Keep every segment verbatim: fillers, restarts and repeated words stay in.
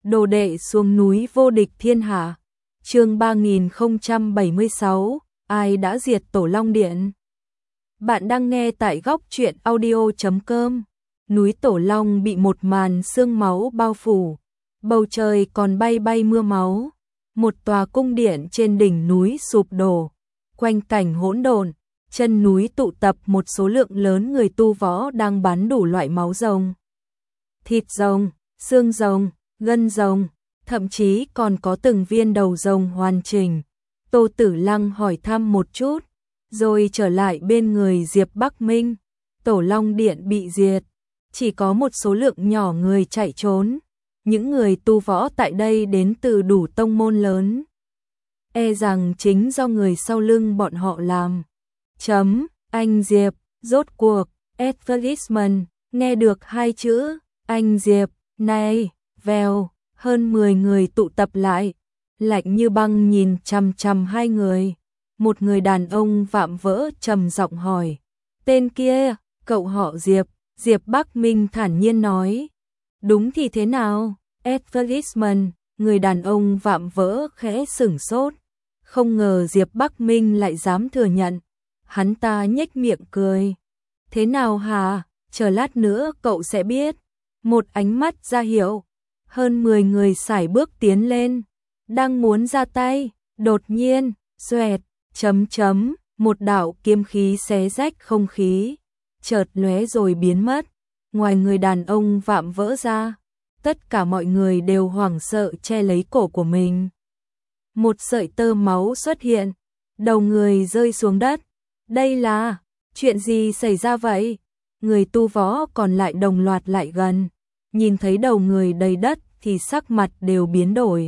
Đồ đệ xuống núi vô địch thiên hạ. Chương ba nghìn không trăm bảy mươi sáu, ai đã diệt Tổ Long Điện? Bạn đang nghe tại góc truyện audio chấm com. Núi Tổ Long bị một màn sương máu bao phủ, bầu trời còn bay bay mưa máu. Một tòa cung điện trên đỉnh núi sụp đổ, quanh cảnh hỗn độn, chân núi tụ tập một số lượng lớn người tu võ đang bắn đủ loại máu rồng, thịt rồng, xương rồng, gân rồng, thậm chí còn có từng viên đầu rồng hoàn chỉnh. Tô Tử Lăng hỏi thăm một chút, rồi trở lại bên người Diệp Bắc Minh. Tổ Long Điện bị diệt, chỉ có một số lượng nhỏ người chạy trốn. Những người tu võ tại đây đến từ đủ tông môn lớn, e rằng chính do người sau lưng bọn họ làm. Chấm, anh Diệp, rốt cuộc, advertisement, nghe được hai chữ, anh Diệp, này, vèo, hơn mười người tụ tập lại, lạnh như băng nhìn chằm chằm hai người. Một người đàn ông vạm vỡ trầm giọng hỏi, tên kia, cậu họ Diệp? Diệp Bắc Minh thản nhiên nói, đúng thì thế nào? Advertisement. Người đàn ông vạm vỡ khẽ sửng sốt, không ngờ Diệp Bắc Minh lại dám thừa nhận. Hắn ta nhếch miệng cười, thế nào hả? Chờ lát nữa cậu sẽ biết. Một ánh mắt ra hiệu, hơn mười người sải bước tiến lên, đang muốn ra tay, đột nhiên, xoẹt, chấm chấm, một đạo kiếm khí xé rách không khí, chợt lóe rồi biến mất. Ngoài người đàn ông vạm vỡ ra, tất cả mọi người đều hoảng sợ che lấy cổ của mình. Một sợi tơ máu xuất hiện, đầu người rơi xuống đất. Đây là, chuyện gì xảy ra vậy? Người tu võ còn lại đồng loạt lại gần, nhìn thấy đầu người đầy đất thì sắc mặt đều biến đổi.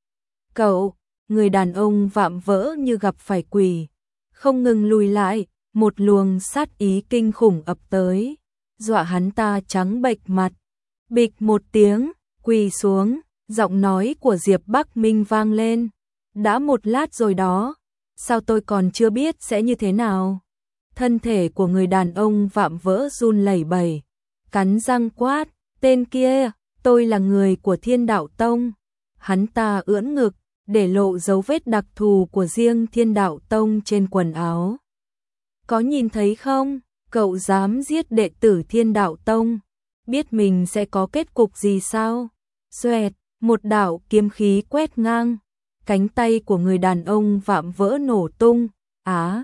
Cậu, người đàn ông vạm vỡ như gặp phải quỷ, không ngừng lùi lại, một luồng sát ý kinh khủng ập tới, dọa hắn ta trắng bệch mặt. Bịch một tiếng, quỳ xuống, giọng nói của Diệp Bắc Minh vang lên. Đã một lát rồi đó, sao tôi còn chưa biết sẽ như thế nào? Thân thể của người đàn ông vạm vỡ run lẩy bẩy, cắn răng quát, tên kia, tôi là người của Thiên Đạo Tông. Hắn ta ưỡn ngực, để lộ dấu vết đặc thù của riêng Thiên Đạo Tông trên quần áo. Có nhìn thấy không? Cậu dám giết đệ tử Thiên Đạo Tông, biết mình sẽ có kết cục gì sao? Xoẹt, một đạo kiếm khí quét ngang, cánh tay của người đàn ông vạm vỡ nổ tung. Á,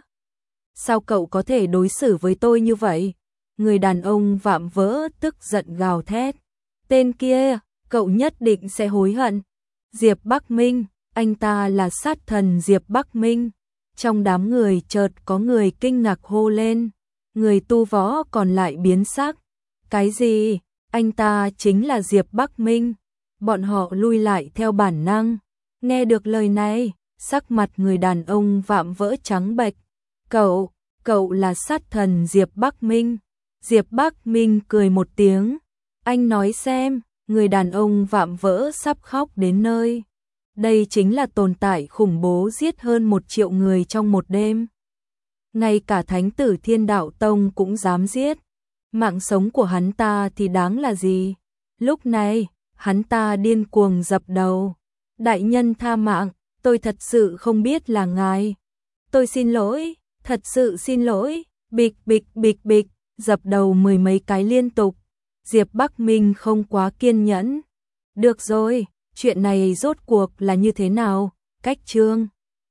sao cậu có thể đối xử với tôi như vậy? Người đàn ông vạm vỡ tức giận gào thét, tên kia, cậu nhất định sẽ hối hận. Diệp Bắc Minh, anh ta là sát thần Diệp Bắc Minh. Trong đám người chợt có người kinh ngạc hô lên, người tu võ còn lại biến sắc. Cái gì? Anh ta chính là Diệp Bắc Minh. Bọn họ lui lại theo bản năng. Nghe được lời này, sắc mặt người đàn ông vạm vỡ trắng bệch. Cậu, cậu là sát thần Diệp Bắc Minh. Diệp Bắc Minh cười một tiếng. Anh nói xem, người đàn ông vạm vỡ sắp khóc đến nơi. Đây chính là tồn tại khủng bố giết hơn một triệu người trong một đêm. Ngay cả thánh tử Thiên Đạo Tông cũng dám giết. Mạng sống của hắn ta thì đáng là gì? Lúc này, hắn ta điên cuồng dập đầu. Đại nhân tha mạng, tôi thật sự không biết là ngài. Tôi xin lỗi, thật sự xin lỗi. Bịch bịch bịch bịch, dập đầu mười mấy cái liên tục. Diệp Bắc Minh không quá kiên nhẫn. Được rồi, chuyện này rốt cuộc là như thế nào? Cách chương